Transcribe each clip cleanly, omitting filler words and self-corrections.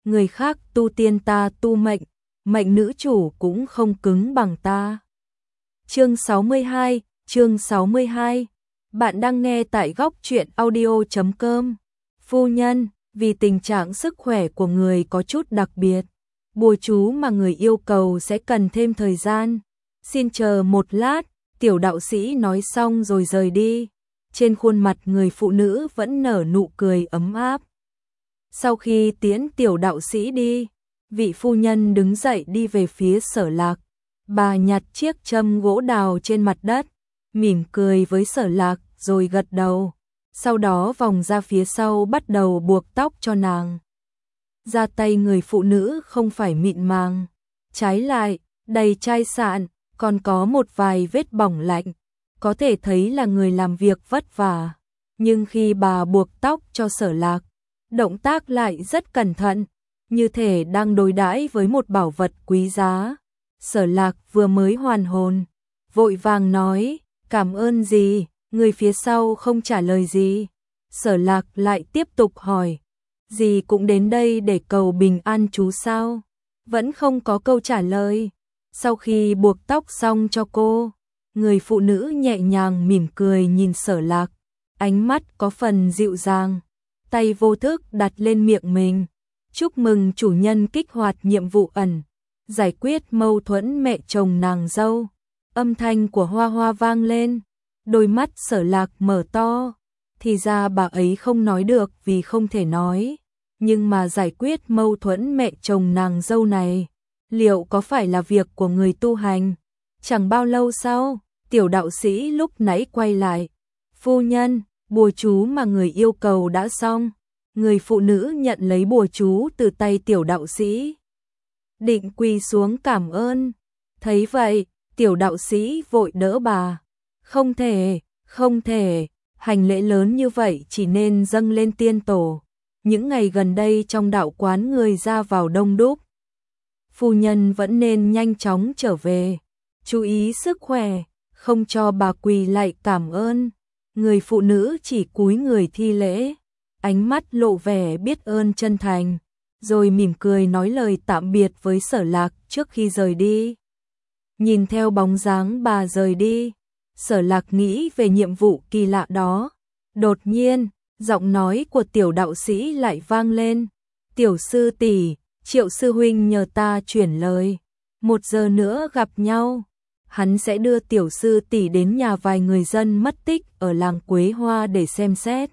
người khác tu tiên ta tu mệnh, mệnh nữ chủ cũng không cứng bằng ta. Chương 62. Bạn đang nghe tại góc truyện audio.com. Phu nhân, vì tình trạng sức khỏe của người có chút đặc biệt, bùa chú mà người yêu cầu sẽ cần thêm thời gian. Xin chờ một lát, tiểu đạo sĩ nói xong rồi rời đi. Trên khuôn mặt người phụ nữ vẫn nở nụ cười ấm áp. Sau khi tiễn tiểu đạo sĩ đi, vị phu nhân đứng dậy đi về phía Sở Lạc. Bà nhặt chiếc châm gỗ đào trên mặt đất, mỉm cười với Sở Lạc rồi gật đầu. Sau đó vòng ra phía sau bắt đầu buộc tóc cho nàng. Da tay người phụ nữ không phải mịn màng, trái lại, đầy chai sạn, còn có một vài vết bỏng lạnh. Có thể thấy là người làm việc vất vả. Nhưng khi bà buộc tóc cho Sở Lạc, động tác lại rất cẩn thận, như thể đang đối đãi với một bảo vật quý giá. Sở Lạc vừa mới hoàn hồn, vội vàng nói, cảm ơn gì, người phía sau không trả lời gì. Sở Lạc lại tiếp tục hỏi, dì cũng đến đây để cầu bình an chú sao? Vẫn không có câu trả lời. Sau khi buộc tóc xong cho cô, người phụ nữ nhẹ nhàng mỉm cười nhìn Sở Lạc, ánh mắt có phần dịu dàng, tay vô thức đặt lên miệng mình. Chúc mừng chủ nhân kích hoạt nhiệm vụ ẩn, giải quyết mâu thuẫn mẹ chồng nàng dâu. Âm thanh của Hoa Hoa vang lên, đôi mắt Sở Lạc mở to. Thì ra bà ấy không nói được vì không thể nói, nhưng mà giải quyết mâu thuẫn mẹ chồng nàng dâu này, liệu có phải là việc của người tu hành? Chẳng bao lâu sau, tiểu đạo sĩ lúc nãy quay lại. Phu nhân, bùa chú mà người yêu cầu đã xong. Người phụ nữ nhận lấy bùa chú từ tay tiểu đạo sĩ, định quỳ xuống cảm ơn. Thấy vậy, tiểu đạo sĩ vội đỡ bà. Không thể, hành lễ lớn như vậy chỉ nên dâng lên tiên tổ. Những ngày gần đây trong đạo quán người ra vào đông đúc. Phu nhân vẫn nên nhanh chóng trở về, chú ý sức khỏe, không cho bà quỳ lại cảm ơn. Người phụ nữ chỉ cúi người thi lễ, ánh mắt lộ vẻ biết ơn chân thành, rồi mỉm cười nói lời tạm biệt với Sở Lạc trước khi rời đi. Nhìn theo bóng dáng bà rời đi, Sở Lạc nghĩ về nhiệm vụ kỳ lạ đó. Đột nhiên, giọng nói của tiểu đạo sĩ lại vang lên. Tiểu sư tỷ, Triệu sư huynh nhờ ta chuyển lời. 1 giờ nữa gặp nhau. Hắn sẽ đưa tiểu sư tỷ đến nhà vài người dân mất tích ở làng Quế Hoa để xem xét.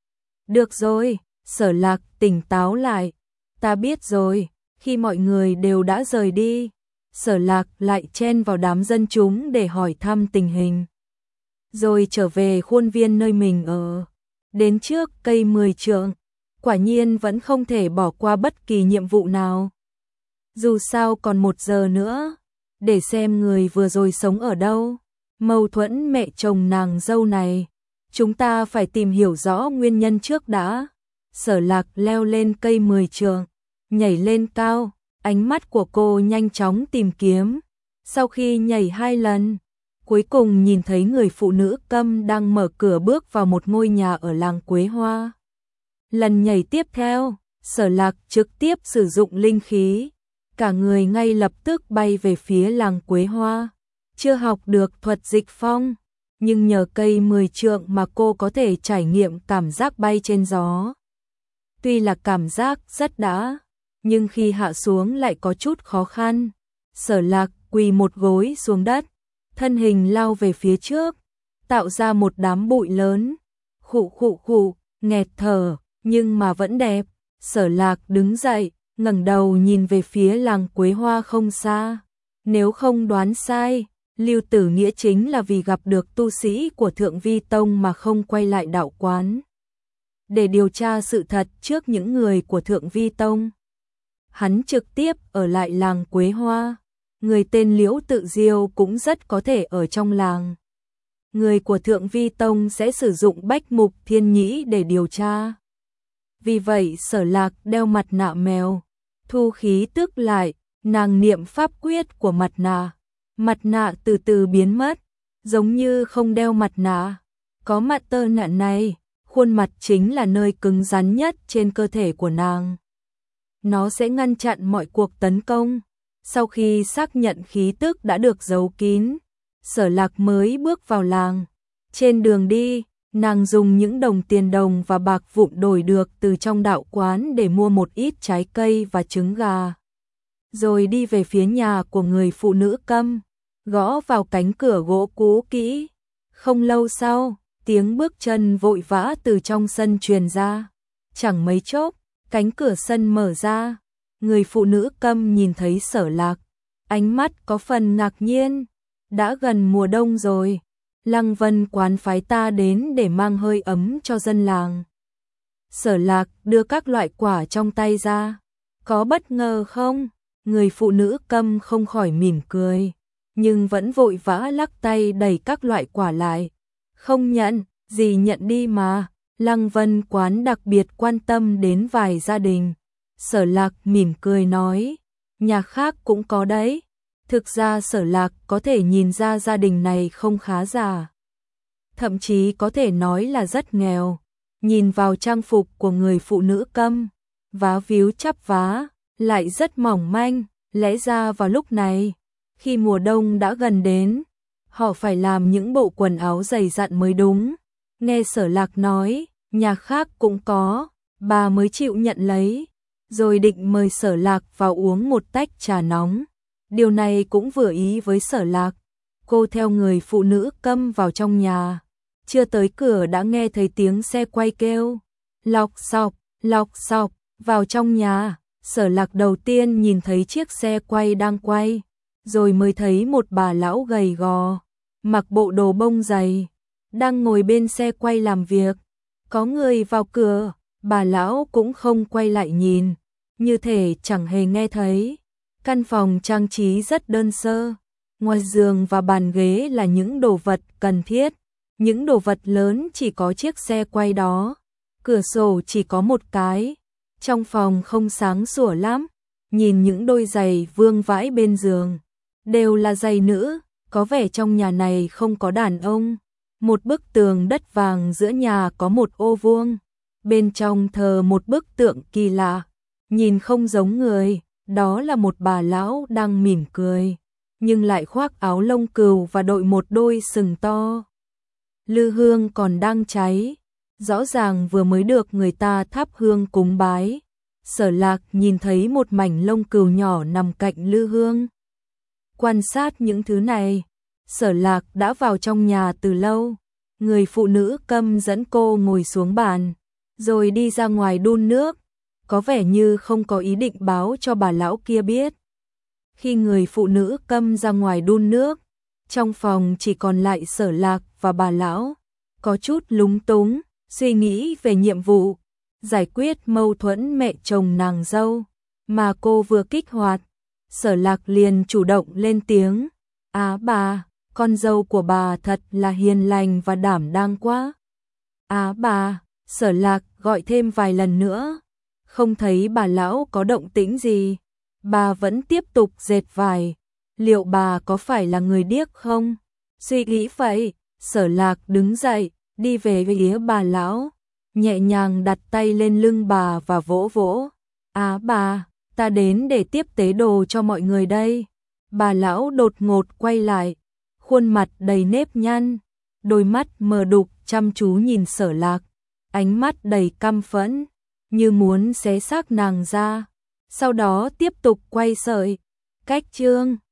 Được rồi, Sở Lạc tỉnh táo lại. Ta biết rồi. Khi mọi người đều đã rời đi, Sở Lạc lại chen vào đám dân chúng để hỏi thăm tình hình, rồi trở về khuôn viên nơi mình ở. Đến trước cây 10 trượng, quả nhiên vẫn không thể bỏ qua bất kỳ nhiệm vụ nào. Dù sao còn 1 giờ nữa, để xem người vừa rồi sống ở đâu. Mâu thuẫn mẹ chồng nàng dâu này, chúng ta phải tìm hiểu rõ nguyên nhân trước đã. Sở Lạc leo lên cây 10 trượng, nhảy lên cao, ánh mắt của cô nhanh chóng tìm kiếm. Sau khi nhảy 2 lần, cuối cùng nhìn thấy người phụ nữ câm đang mở cửa bước vào một ngôi nhà ở làng Quế Hoa. Lần nhảy tiếp theo, Sở Lạc trực tiếp sử dụng linh khí, cả người ngay lập tức bay về phía làng Quế Hoa. Chưa học được thuật dịch phong, nhưng nhờ cây 10 trượng mà cô có thể trải nghiệm cảm giác bay trên gió. Tuy là cảm giác rất đã, nhưng khi hạ xuống lại có chút khó khăn. Sở Lạc quỳ một gối xuống đất, thân hình lao về phía trước, tạo ra một đám bụi lớn. Khụ, nghẹt thở, nhưng mà vẫn đẹp. Sở Lạc đứng dậy, ngẩng đầu nhìn về phía làng Quế Hoa không xa. Nếu không đoán sai, Lưu Tử Nghĩa chính là vì gặp được tu sĩ của Thượng Vi Tông mà không quay lại đạo quán để điều tra sự thật trước những người của Thượng Vi Tông. Hắn trực tiếp ở lại làng Quế Hoa. Người tên Liễu Tự Diêu cũng rất có thể ở trong làng. Người của Thượng Vi Tông sẽ sử dụng Bách Mục Thiên Nhĩ để điều tra. Vì vậy Sở Lạc đeo mặt nạ mèo, thu khí tức lại, nàng niệm pháp quyết của mặt nạ từ từ biến mất, giống như không đeo mặt nạ. Có mặt tơ nạn này, khuôn mặt chính là nơi cứng rắn nhất trên cơ thể của nàng. nó sẽ ngăn chặn mọi cuộc tấn công. Sau khi xác nhận khí tức đã được giấu kín, Sở Lạc mới bước vào làng. Trên đường đi, nàng dùng những đồng tiền đồng và bạc vụn đổi được từ trong đạo quán để mua một ít trái cây và trứng gà. Rồi đi về phía nhà của người phụ nữ Câm, gõ vào cánh cửa gỗ cũ kỹ. Không lâu sau, tiếng bước chân vội vã từ trong sân truyền ra. Chẳng mấy chốc, cánh cửa sân mở ra. Người phụ nữ Câm nhìn thấy Sở Lạc, ánh mắt có phần ngạc nhiên. Đã gần mùa đông rồi, Lăng Vân quán phái ta đến để mang hơi ấm cho dân làng. Sở Lạc đưa các loại quả trong tay ra. Có bất ngờ không? Người phụ nữ Câm không khỏi mỉm cười, nhưng vẫn vội vã lắc tay đẩy các loại quả lại. Không nhận, gì nhận đi mà. Lăng Vân quán đặc biệt quan tâm đến vài gia đình. Sở Lạc mỉm cười nói, nhà khác cũng có đấy. Thực ra Sở Lạc có thể nhìn ra gia đình này không khá giả, thậm chí có thể nói là rất nghèo. Nhìn vào trang phục của người phụ nữ Câm, vá víu chắp vá, lại rất mỏng manh. Lẽ ra vào lúc này, khi mùa đông đã gần đến, họ phải làm những bộ quần áo dày dặn mới đúng. Nghe Sở Lạc nói, nhà khác cũng có, bà mới chịu nhận lấy, rồi định mời Sở Lạc vào uống một tách trà nóng. Điều này cũng vừa ý với Sở Lạc. Cô theo người phụ nữ Câm vào trong nhà, chưa tới cửa đã nghe thấy tiếng xe quay kêu lọc xọc. Vào trong nhà, Sở Lạc đầu tiên nhìn thấy chiếc xe quay đang quay, rồi mới thấy một bà lão gầy gò, mặc bộ đồ bông dày, đang ngồi bên xe quay làm việc. Có người vào cửa, bà lão cũng không quay lại nhìn, như thể chẳng hề nghe thấy. Căn phòng trang trí rất đơn sơ, ngoài giường và bàn ghế là những đồ vật cần thiết, những đồ vật lớn chỉ có chiếc xe quay đó. Cửa sổ chỉ có một cái, trong phòng không sáng sủa lắm. Nhìn những đôi giày vương vãi bên giường, đều là giày nữ, có vẻ trong nhà này không có đàn ông. Một bức tường đất vàng giữa nhà có một ô vuông, bên trong thờ một bức tượng kỳ lạ, nhìn không giống người. Đó là một bà lão đang mỉm cười, nhưng lại khoác áo lông cừu và đội một đôi sừng to. Lư hương còn đang cháy, rõ ràng vừa mới được người ta thắp hương cúng bái. Sở Lạc nhìn thấy một mảnh lông cừu nhỏ nằm cạnh lư hương. Quan sát những thứ này, Sở Lạc đã vào trong nhà từ lâu. Người phụ nữ Câm dẫn cô ngồi xuống bàn, rồi đi ra ngoài đun nước, có vẻ như không có ý định báo cho bà lão kia biết. Khi người phụ nữ Câm ra ngoài đun nước, trong phòng chỉ còn lại Sở Lạc và bà lão, có chút lúng túng, suy nghĩ về nhiệm vụ giải quyết mâu thuẫn mẹ chồng nàng dâu mà cô vừa kích hoạt. Sở Lạc liền chủ động lên tiếng, bà, con dâu của bà thật là hiền lành và đảm đang quá. Bà, Sở Lạc gọi thêm vài lần nữa, không thấy bà lão có động tĩnh gì. Bà vẫn tiếp tục dệt vải, liệu bà có phải là người điếc không? Suy nghĩ vậy, Sở Lạc đứng dậy, đi về phía bà lão, nhẹ nhàng đặt tay lên lưng bà và vỗ vỗ. Bà, ta đến để tiếp tế đồ cho mọi người đây. Bà lão đột ngột quay lại, khuôn mặt đầy nếp nhăn, đôi mắt mờ đục chăm chú nhìn Sở Lạc, ánh mắt đầy căm phẫn, như muốn xé xác nàng ra. Sau đó tiếp tục quay sợi. Cách chương